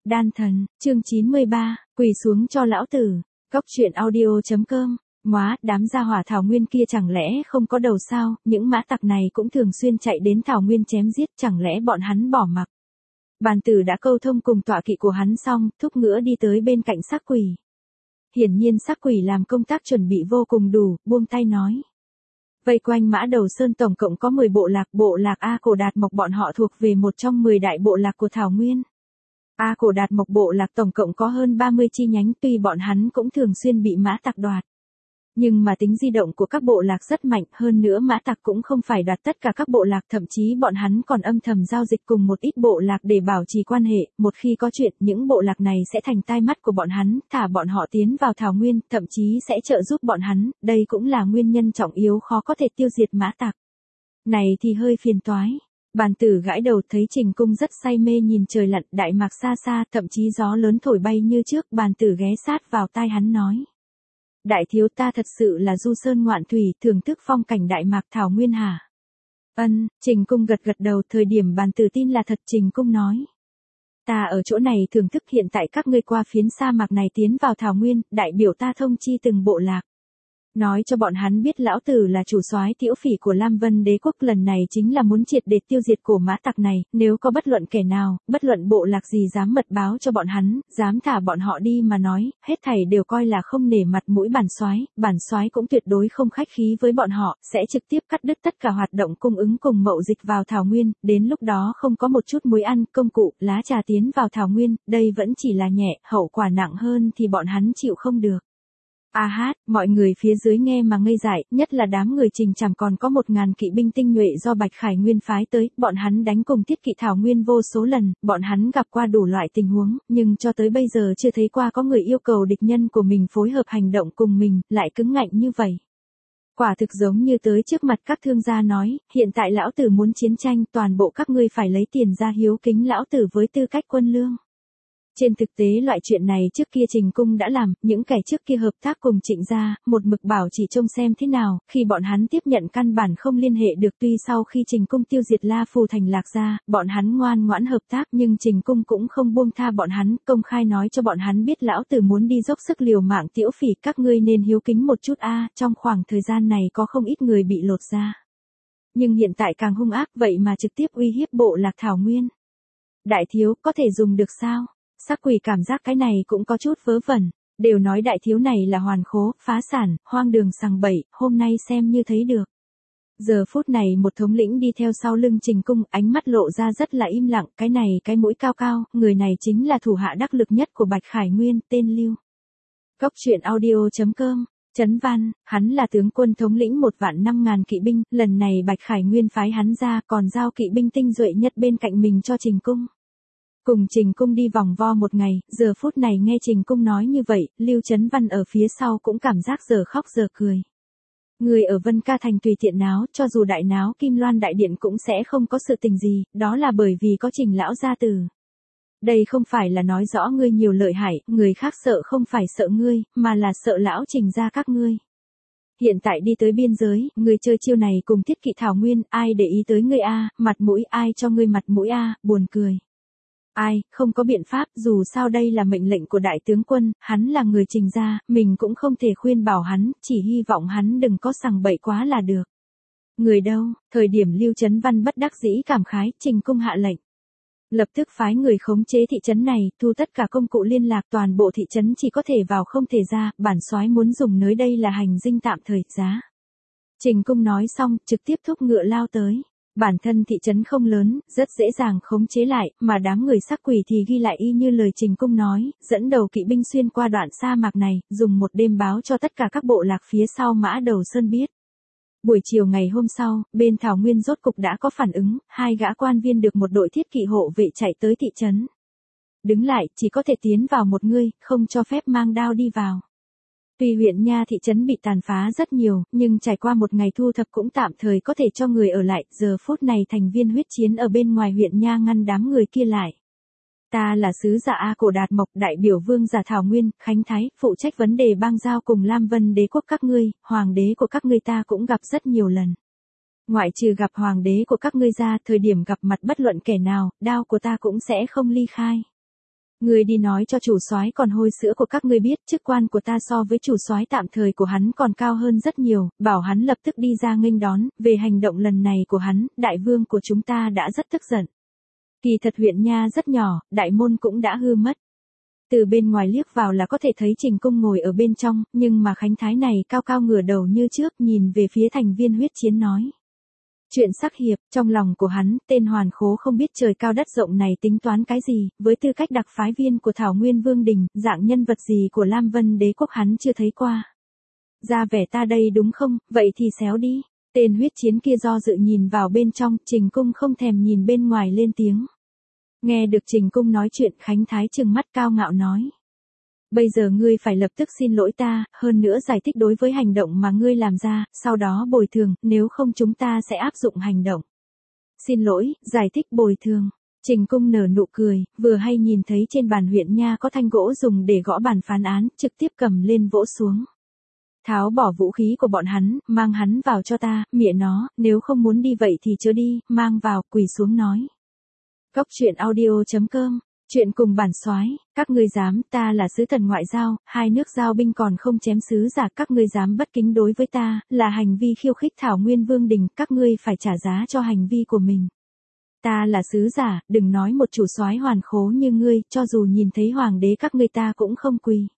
Đan thần, chương 93, quỳ xuống cho lão tử. Cóc truyện audio.com. Móa, đám gia hỏa thảo nguyên kia chẳng lẽ không có đầu sao, những mã tặc này cũng thường xuyên chạy đến thảo nguyên chém giết, chẳng lẽ bọn hắn bỏ mặc. Bàn tử đã câu thông cùng tọa kỵ của hắn xong, thúc ngựa đi tới bên cạnh xác quỷ. Hiển nhiên xác quỷ làm công tác chuẩn bị vô cùng đủ, buông tay nói. Vây quanh Mã Đầu Sơn tổng cộng có 10 bộ lạc A Cổ Đạt Mộc bọn họ thuộc về một trong 10 đại bộ lạc của Thảo Nguyên. A Cổ Đạt Mộc bộ lạc tổng cộng có hơn 30 chi nhánh, tuy bọn hắn cũng thường xuyên bị mã tặc đoạt. Nhưng mà tính di động của các bộ lạc rất mạnh, hơn nữa mã tặc cũng không phải đoạt tất cả các bộ lạc, thậm chí bọn hắn còn âm thầm giao dịch cùng một ít bộ lạc để bảo trì quan hệ, một khi có chuyện, những bộ lạc này sẽ thành tai mắt của bọn hắn, thả bọn họ tiến vào Thảo Nguyên, thậm chí sẽ trợ giúp bọn hắn, đây cũng là nguyên nhân trọng yếu khó có thể tiêu diệt mã tặc. Này thì hơi phiền toái. Bàn tử gãi đầu thấy Trình Cung rất say mê nhìn trời lặn, đại mạc xa xa, thậm chí gió lớn thổi bay như trước, bàn tử ghé sát vào tai hắn nói. Đại thiếu, ta thật sự là du sơn ngoạn thủy, thưởng thức phong cảnh đại mạc Thảo Nguyên hả? Ân, Trình Cung gật gật đầu, thời điểm bàn tử tin là thật. Trình Cung nói. Ta ở chỗ này thưởng thức, hiện tại các ngươi qua phiến sa mạc này tiến vào Thảo Nguyên, đại biểu ta thông chi từng bộ lạc. Nói cho bọn hắn biết lão tử là chủ soái Tiễu Phỉ của Lam Vân Đế quốc, lần này chính là muốn triệt để tiêu diệt cổ mã tặc này, nếu có bất luận kẻ nào, bất luận bộ lạc gì dám mật báo cho bọn hắn, dám thả bọn họ đi mà nói, hết thảy đều coi là không nể mặt mũi bản soái cũng tuyệt đối không khách khí với bọn họ, sẽ trực tiếp cắt đứt tất cả hoạt động cung ứng cùng mậu dịch vào Thảo Nguyên, đến lúc đó không có một chút muối ăn, công cụ, lá trà tiến vào Thảo Nguyên, đây vẫn chỉ là nhẹ, hậu quả nặng hơn thì bọn hắn chịu không được. A hát, mọi người phía dưới nghe mà ngây dại, nhất là đám người Trình Trảm còn có 1000 kỵ binh tinh nhuệ do Bạch Khải Nguyên phái tới, bọn hắn đánh cùng Tiết Kỵ Thảo Nguyên vô số lần, bọn hắn gặp qua đủ loại tình huống, nhưng cho tới bây giờ chưa thấy qua có người yêu cầu địch nhân của mình phối hợp hành động cùng mình, lại cứng ngạnh như vậy. Quả thực giống như tới trước mặt các thương gia nói, hiện tại lão tử muốn chiến tranh, toàn bộ các ngươi phải lấy tiền ra hiếu kính lão tử với tư cách quân lương. Trên thực tế loại chuyện này trước kia Trình Cung đã làm, những kẻ trước kia hợp tác cùng Trịnh gia, một mực bảo chỉ trông xem thế nào, khi bọn hắn tiếp nhận căn bản không liên hệ được, tuy sau khi Trình Cung tiêu diệt La Phù thành Lạc gia, bọn hắn ngoan ngoãn hợp tác nhưng Trình Cung cũng không buông tha bọn hắn, công khai nói cho bọn hắn biết lão tử muốn đi dốc sức liều mạng Tiễu Phỉ, các ngươi nên hiếu kính một chút trong khoảng thời gian này có không ít người bị lột da. Nhưng hiện tại càng hung ác vậy mà trực tiếp uy hiếp bộ lạc Thảo Nguyên. Đại thiếu, có thể dùng được sao? Sắc quỷ cảm giác cái này cũng có chút vớ vẩn, đều nói đại thiếu này là hoàn khố, phá sản, hoang đường sằng bậy, hôm nay xem như thấy được. Giờ phút này một thống lĩnh đi theo sau lưng Trình Cung, ánh mắt lộ ra rất là im lặng, cái này cái mũi cao cao, người này chính là thủ hạ đắc lực nhất của Bạch Khải Nguyên, tên Lưu. Cóc truyện audio.com. Chấn Văn, hắn là tướng quân thống lĩnh 1.500.000 kỵ binh, lần này Bạch Khải Nguyên phái hắn ra còn giao kỵ binh tinh duệ nhất bên cạnh mình cho Trình Cung. Cùng Trình Cung đi vòng vo một ngày, giờ phút này nghe Trình Cung nói như vậy, Lưu Chấn Văn ở phía sau cũng cảm giác giờ khóc giờ cười. Người ở Vân Ca Thành tùy tiện náo, cho dù đại náo Kim Loan Đại Điện cũng sẽ không có sự tình gì, đó là bởi vì có Trình lão gia tử. Đây không phải là nói rõ ngươi nhiều lợi hại, người khác sợ không phải sợ ngươi, mà là sợ lão Trình gia các ngươi. Hiện tại đi tới biên giới, ngươi chơi chiêu này cùng Tiết Kỵ Thảo Nguyên, ai để ý tới ngươi mặt mũi ai cho ngươi mặt mũi buồn cười. Ai, không có biện pháp, dù sao đây là mệnh lệnh của đại tướng quân, hắn là người Trình gia, mình cũng không thể khuyên bảo hắn, chỉ hy vọng hắn đừng có sằng bậy quá là được. Người đâu, thời điểm Lưu Chấn Văn bất đắc dĩ cảm khái, Trình Cung hạ lệnh. Lập tức phái người khống chế thị trấn này, thu tất cả công cụ liên lạc, toàn bộ thị trấn chỉ có thể vào không thể ra, bản soái muốn dùng nơi đây là hành dinh tạm thời, giá. Trình Cung nói xong, trực tiếp thúc ngựa lao tới. Bản thân thị trấn không lớn, rất dễ dàng khống chế lại, mà đám người sắc quỷ thì ghi lại y như lời Trình Cung nói, dẫn đầu kỵ binh xuyên qua đoạn sa mạc này, dùng một đêm báo cho tất cả các bộ lạc phía sau Mã Đầu Sơn biết. Buổi chiều ngày hôm sau, bên Thảo Nguyên rốt cục đã có phản ứng, 2 gã quan viên được một đội thiết kỵ hộ vệ chạy tới thị trấn. Đứng lại, chỉ có thể tiến vào một người, không cho phép mang đao đi vào. Tuy huyện nha thị trấn bị tàn phá rất nhiều, nhưng trải qua một ngày thu thập cũng tạm thời có thể cho người ở lại, giờ phút này thành viên huyết chiến ở bên ngoài huyện nha ngăn đám người kia lại. Ta là sứ giả A Cổ Đạt Mộc, đại biểu vương giả Thảo Nguyên, Khánh Thái, phụ trách vấn đề bang giao cùng Lam Vân Đế quốc các ngươi, hoàng đế của các ngươi ta cũng gặp rất nhiều lần. Ngoại trừ gặp hoàng đế của các ngươi ra, thời điểm gặp mặt bất luận kẻ nào, đao của ta cũng sẽ không ly khai. Ngươi đi nói cho chủ soái còn hôi sữa của các ngươi biết, chức quan của ta so với chủ soái tạm thời của hắn còn cao hơn rất nhiều, bảo hắn lập tức đi ra nghênh đón, về hành động lần này của hắn, đại vương của chúng ta đã rất tức giận. Kỳ thật huyện nha rất nhỏ, đại môn cũng đã hư mất. Từ bên ngoài liếc vào là có thể thấy Trình Cung ngồi ở bên trong, nhưng mà Khánh Thái này cao cao ngửa đầu như trước, nhìn về phía thành viên huyết chiến nói. Chuyện sắc hiệp, trong lòng của hắn, tên hoàn khố không biết trời cao đất rộng này tính toán cái gì, với tư cách đặc phái viên của Thảo Nguyên Vương Đình, dạng nhân vật gì của Lam Vân Đế quốc hắn chưa thấy qua. Ra vẻ ta đây đúng không, vậy thì xéo đi. Tên huyết chiến kia do dự nhìn vào bên trong, Trình Cung không thèm nhìn bên ngoài lên tiếng. Nghe được Trình Cung nói chuyện, Khánh Thái trừng mắt cao ngạo nói. Bây giờ ngươi phải lập tức xin lỗi ta, hơn nữa giải thích đối với hành động mà ngươi làm ra, sau đó bồi thường, nếu không chúng ta sẽ áp dụng hành động. Xin lỗi, giải thích bồi thường. Trình Cung nở nụ cười, vừa hay nhìn thấy trên bàn huyện nha có thanh gỗ dùng để gõ bàn phán án, trực tiếp cầm lên vỗ xuống. Tháo bỏ vũ khí của bọn hắn, mang hắn vào cho ta, mẹ nó, nếu không muốn đi vậy thì chớ đi, mang vào, quỳ xuống nói. Cóc truyện audio.com, chuyện cùng bản soái, các ngươi dám, ta là sứ thần ngoại giao, hai nước giao binh còn không chém sứ giả, các ngươi dám bất kính đối với ta, là hành vi khiêu khích Thảo Nguyên Vương Đình, các ngươi phải trả giá cho hành vi của mình. Ta là sứ giả, đừng nói một chủ soái hoàn khố như ngươi, cho dù nhìn thấy hoàng đế các ngươi ta cũng không quỳ.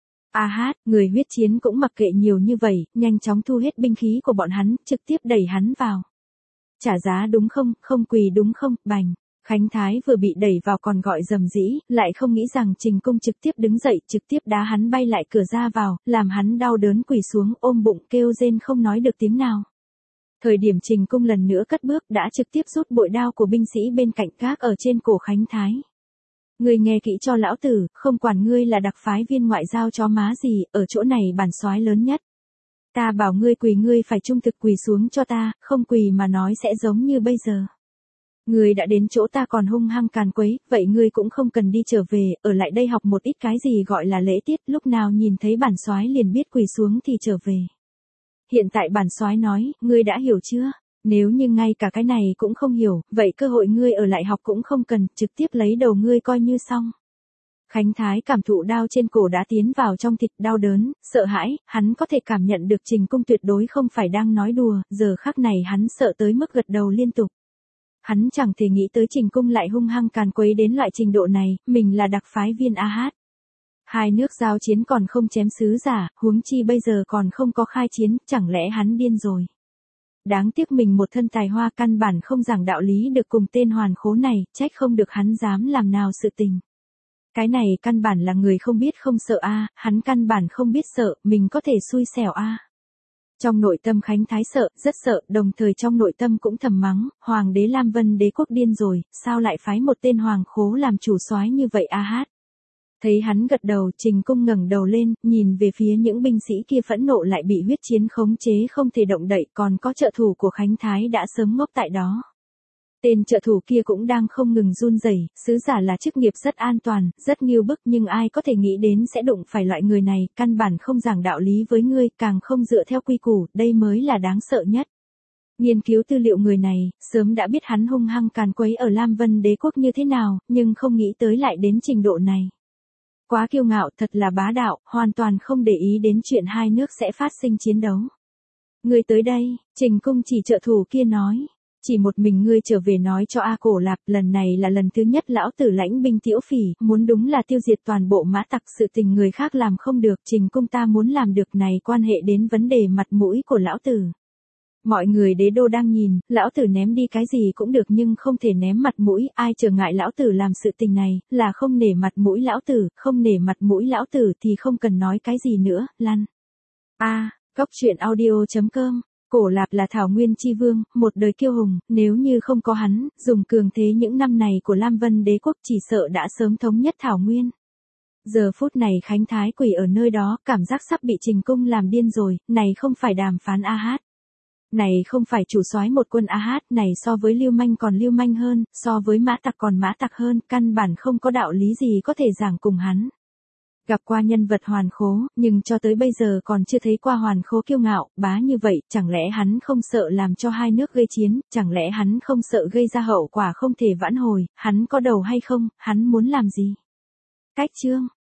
Người huyết chiến cũng mặc kệ nhiều như vậy, nhanh chóng thu hết binh khí của bọn hắn, trực tiếp đẩy hắn vào. Trả giá đúng không, không quỳ đúng không, bành. Khánh Thái vừa bị đẩy vào còn gọi rầm rĩ, lại không nghĩ rằng Trình Cung trực tiếp đứng dậy, trực tiếp đá hắn bay lại cửa ra vào, làm hắn đau đớn quỳ xuống, ôm bụng kêu rên không nói được tiếng nào. Thời điểm Trình Cung lần nữa cất bước đã trực tiếp rút bội đao của binh sĩ bên cạnh gác ở trên cổ Khánh Thái. Ngươi nghe kỹ cho lão tử, không quản ngươi là đặc phái viên ngoại giao chó má gì, ở chỗ này bản soái lớn nhất. Ta bảo ngươi quỳ ngươi phải trung thực quỳ xuống cho ta, không quỳ mà nói sẽ giống như bây giờ. Ngươi đã đến chỗ ta còn hung hăng càn quấy, vậy ngươi cũng không cần đi trở về, ở lại đây học một ít cái gì gọi là lễ tiết, lúc nào nhìn thấy bản soái liền biết quỳ xuống thì trở về. Hiện tại bản soái nói, ngươi đã hiểu chưa? Nếu như ngay cả cái này cũng không hiểu, vậy cơ hội ngươi ở lại học cũng không cần, trực tiếp lấy đầu ngươi coi như xong. Khánh Thái cảm thụ đao trên cổ đã tiến vào trong thịt, đau đớn, sợ hãi, hắn có thể cảm nhận được Trình Cung tuyệt đối không phải đang nói đùa, giờ khắc này hắn sợ tới mức gật đầu liên tục. Hắn chẳng thể nghĩ tới Trình Cung lại hung hăng càn quấy đến loại trình độ này, mình là đặc phái viên AH. Hai nước giao chiến còn không chém sứ giả, huống chi bây giờ còn không có khai chiến, chẳng lẽ hắn điên rồi. Đáng tiếc mình một thân tài hoa căn bản không giảng đạo lý được cùng tên hoàn khố này, trách không được hắn dám làm nào sự tình. Cái này căn bản là người không biết không sợ hắn căn bản không biết sợ, mình có thể xui xẻo Trong nội tâm Khánh Thái sợ, rất sợ, đồng thời trong nội tâm cũng thầm mắng, Hoàng đế Lam Vân Đế quốc điên rồi, sao lại phái một tên hoàng khố làm chủ soái như vậy Thấy hắn gật đầu, Trình Cung ngẩng đầu lên, nhìn về phía những binh sĩ kia phẫn nộ lại bị huyết chiến khống chế không thể động đậy, còn có trợ thủ của Khánh Thái đã sớm ngốc tại đó. Tên trợ thủ kia cũng đang không ngừng run rẩy, sứ giả là chức nghiệp rất an toàn, rất nghiêu bức nhưng ai có thể nghĩ đến sẽ đụng phải loại người này, căn bản không giảng đạo lý với ngươi, càng không dựa theo quy củ, đây mới là đáng sợ nhất. Nghiên cứu tư liệu người này, sớm đã biết hắn hung hăng càn quấy ở Lam Vân Đế quốc như thế nào, nhưng không nghĩ tới lại đến trình độ này. Quá kiêu ngạo, thật là bá đạo, hoàn toàn không để ý đến chuyện hai nước sẽ phát sinh chiến đấu. Ngươi tới đây, Trình Cung chỉ trợ thủ kia nói. Chỉ một mình ngươi trở về nói cho Cổ Lạp, lần này là lần thứ nhất lão tử lãnh binh Tiễu Phỉ, muốn đúng là tiêu diệt toàn bộ mã tặc, sự tình người khác làm không được, Trình Cung ta muốn làm được này quan hệ đến vấn đề mặt mũi của lão tử. Mọi người đế đô đang nhìn, lão tử ném đi cái gì cũng được nhưng không thể ném mặt mũi, ai trở ngại lão tử làm sự tình này, là không nể mặt mũi lão tử, không nể mặt mũi lão tử thì không cần nói cái gì nữa, lăn. Cóc truyện audio.com, Cổ Lạp là Thảo Nguyên chi vương, một đời kiêu hùng, nếu như không có hắn, dùng cường thế những năm này của Lam Vân Đế quốc chỉ sợ đã sớm thống nhất Thảo Nguyên. Giờ phút này Khánh Thái quỳ ở nơi đó, cảm giác sắp bị Trình Cung làm điên rồi, này không phải đàm phán Này không phải chủ soái một quân này so với lưu manh còn lưu manh hơn, so với mã tặc còn mã tặc hơn, căn bản không có đạo lý gì có thể giảng cùng hắn. Gặp qua nhân vật hoàn khố, nhưng cho tới bây giờ còn chưa thấy qua hoàn khố kiêu ngạo, bá như vậy, chẳng lẽ hắn không sợ làm cho hai nước gây chiến, chẳng lẽ hắn không sợ gây ra hậu quả không thể vãn hồi, hắn có đầu hay không, hắn muốn làm gì? Cách chương